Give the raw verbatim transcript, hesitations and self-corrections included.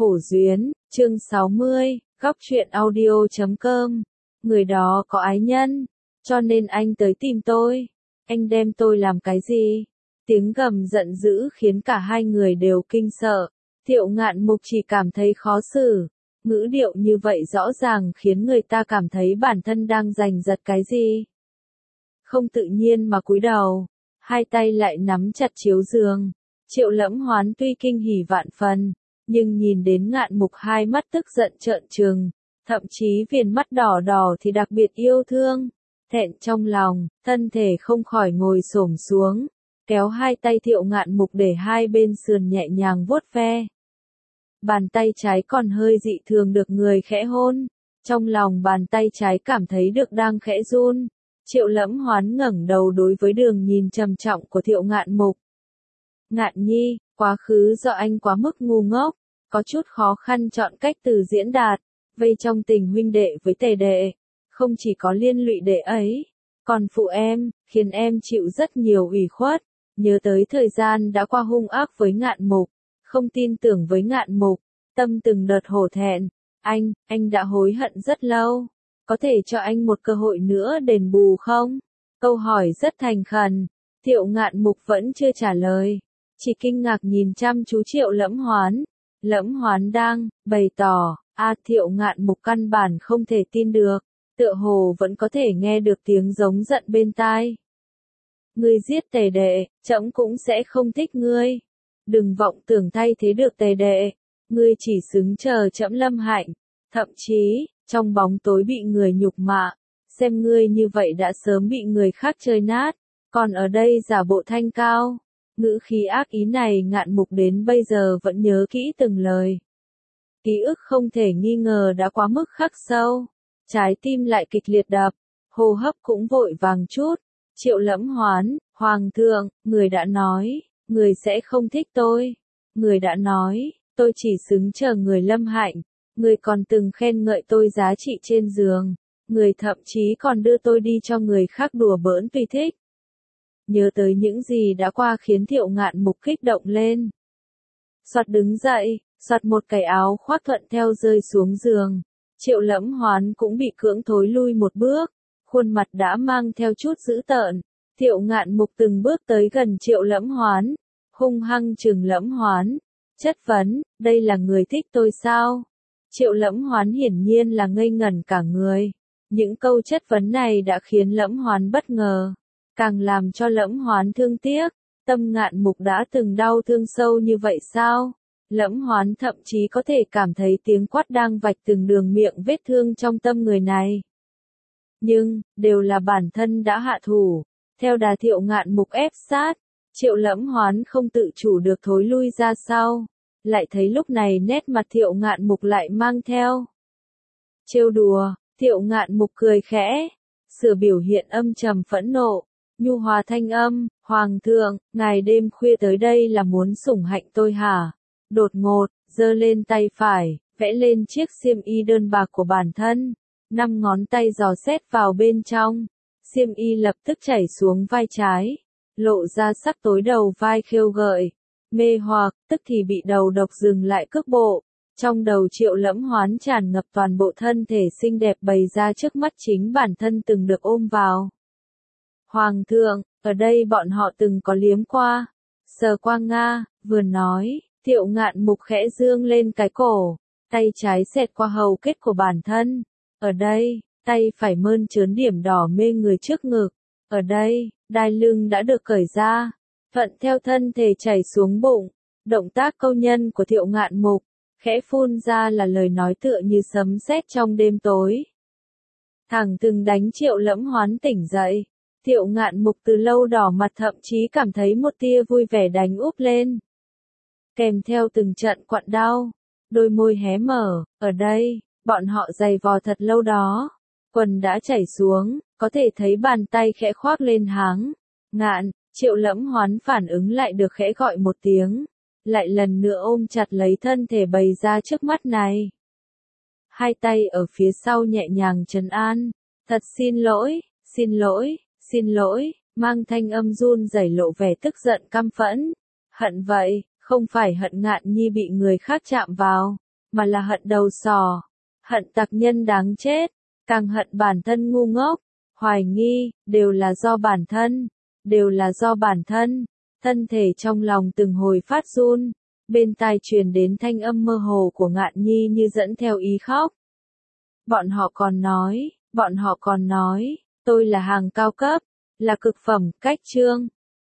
Khổ duyên, chương sáu mươi, góc truyện audio chấm com. Người đó có ái nhân, cho nên anh tới tìm tôi. Anh đem tôi làm cái gì? Tiếng gầm giận dữ khiến cả hai người đều kinh sợ. Thiệu Ngạn Mục chỉ cảm thấy khó xử. Ngữ điệu như vậy rõ ràng khiến người ta cảm thấy bản thân đang giành giật cái gì. Không tự nhiên mà cúi đầu, hai tay lại nắm chặt chiếu giường. Triệu Lẫm Hoán tuy kinh hỉ vạn phần, nhưng nhìn đến Ngạn Mục hai mắt tức giận trợn trừng, thậm chí viền mắt đỏ đỏ thì đặc biệt yêu thương. Thẹn trong lòng, thân thể không khỏi ngồi xổm xuống, kéo hai tay Thiệu Ngạn Mục để hai bên sườn nhẹ nhàng vuốt ve. Bàn tay trái còn hơi dị thường được người khẽ hôn, trong lòng bàn tay trái cảm thấy được đang khẽ run. Triệu Lẫm Hoán ngẩng đầu đối với đường nhìn trầm trọng của Thiệu Ngạn Mục. Ngạn Nhi, quá khứ do anh quá mức ngu ngốc, có chút khó khăn chọn cách từ diễn đạt, vây trong tình huynh đệ với tề đệ, không chỉ có liên lụy đệ ấy, còn phụ em, khiến em chịu rất nhiều ủy khuất, nhớ tới thời gian đã qua hung ác với Ngạn Mục, không tin tưởng với Ngạn Mục, tâm từng đợt hổ thẹn, anh, anh đã hối hận rất lâu, có thể cho anh một cơ hội nữa đền bù không? Câu hỏi rất thành khẩn, Thiệu Ngạn Mục vẫn chưa trả lời, chỉ kinh ngạc nhìn chăm chú Triệu Lẫm Hoán. Lẫm Hoán đang bày tỏ, a Thiệu Ngạn Mục căn bản không thể tin được, tựa hồ vẫn có thể nghe được tiếng giống giận bên tai. Ngươi giết tề đệ, trẫm cũng sẽ không thích ngươi. Đừng vọng tưởng thay thế được tề đệ, ngươi chỉ xứng chờ trẫm lâm hạnh, thậm chí, trong bóng tối bị người nhục mạ, xem ngươi như vậy đã sớm bị người khác chơi nát, còn ở đây giả bộ thanh cao. Ngữ khí ác ý này Ngạn Mục đến bây giờ vẫn nhớ kỹ từng lời. Ký ức không thể nghi ngờ đã quá mức khắc sâu. Trái tim lại kịch liệt đập, hô hấp cũng vội vàng chút. Triệu Lẫm Hoán, Hoàng thượng, người đã nói, người sẽ không thích tôi. Người đã nói, tôi chỉ xứng chờ người lâm hạnh. Người còn từng khen ngợi tôi giá trị trên giường. Người thậm chí còn đưa tôi đi cho người khác đùa bỡn tùy thích. Nhớ tới những gì đã qua khiến Thiệu Ngạn Mục kích động lên. Soạt đứng dậy, soạt một cái áo khoác thuận theo rơi xuống giường. Triệu Lẫm Hoán cũng bị cưỡng thối lui một bước, khuôn mặt đã mang theo chút dữ tợn. Thiệu Ngạn Mục từng bước tới gần Triệu Lẫm Hoán, hung hăng trừng Lẫm Hoán, chất vấn, đây là người thích tôi sao? Triệu Lẫm Hoán hiển nhiên là ngây ngẩn cả người. Những câu chất vấn này đã khiến Lẫm Hoán bất ngờ. Càng làm cho Lẫm Hoán thương tiếc, tâm Ngạn Mục đã từng đau thương sâu như vậy sao? Lẫm Hoán thậm chí có thể cảm thấy tiếng quát đang vạch từng đường miệng vết thương trong tâm người này. Nhưng, đều là bản thân đã hạ thủ, theo đà Thiệu Ngạn Mục ép sát, Triệu Lẫm Hoán không tự chủ được thối lui ra sau, lại thấy lúc này nét mặt Thiệu Ngạn Mục lại mang theo trêu đùa. Thiệu Ngạn Mục cười khẽ, sửa biểu hiện âm trầm phẫn nộ. Nhu hòa thanh âm, Hoàng thượng, ngài đêm khuya tới đây là muốn sủng hạnh tôi hả? Đột ngột, giơ lên tay phải, vẽ lên chiếc xiêm y đơn bạc của bản thân. Năm ngón tay dò xét vào bên trong. Xiêm y lập tức chảy xuống vai trái. Lộ ra sắc tối đầu vai khêu gợi. Mê hoặc, tức thì bị đầu độc dừng lại cước bộ. Trong đầu Triệu Lẫm Hoán tràn ngập toàn bộ thân thể xinh đẹp bày ra trước mắt chính bản thân từng được ôm vào. Hoàng thượng, ở đây bọn họ từng có liếm qua, sờ qua Nga, vừa nói, Thiệu Ngạn Mục khẽ dương lên cái cổ, tay trái xẹt qua hầu kết của bản thân. Ở đây, tay phải mơn trớn điểm đỏ mê người trước ngực. Ở đây, đai lưng đã được cởi ra, thuận theo thân thể chảy xuống bụng. Động tác câu nhân của Thiệu Ngạn Mục, khẽ phun ra là lời nói tựa như sấm sét trong đêm tối. Thẳng từng đánh Triệu Lẫm Hoán tỉnh dậy. Thiệu Ngạn Mục từ lâu đỏ mặt thậm chí cảm thấy một tia vui vẻ đánh úp lên. Kèm theo từng trận quặn đau, đôi môi hé mở, ở đây, bọn họ giày vò thật lâu đó. Quần đã chảy xuống, có thể thấy bàn tay khẽ khoác lên háng. Ngạn, Triệu Lẫm Hoán phản ứng lại được khẽ gọi một tiếng. Lại lần nữa ôm chặt lấy thân thể bày ra trước mắt này. Hai tay ở phía sau nhẹ nhàng trấn an. Thật xin lỗi, xin lỗi. Xin lỗi, mang thanh âm run rẩy lộ vẻ tức giận căm phẫn. Hận vậy, không phải hận Ngạn Nhi bị người khác chạm vào, mà là hận đầu sỏ, hận tặc nhân đáng chết, càng hận bản thân ngu ngốc, hoài nghi, đều là do bản thân, đều là do bản thân, thân thể trong lòng từng hồi phát run, bên tai truyền đến thanh âm mơ hồ của Ngạn Nhi như dẫn theo ý khóc. Bọn họ còn nói, bọn họ còn nói, tôi là hàng cao cấp, là cực phẩm, cách chương.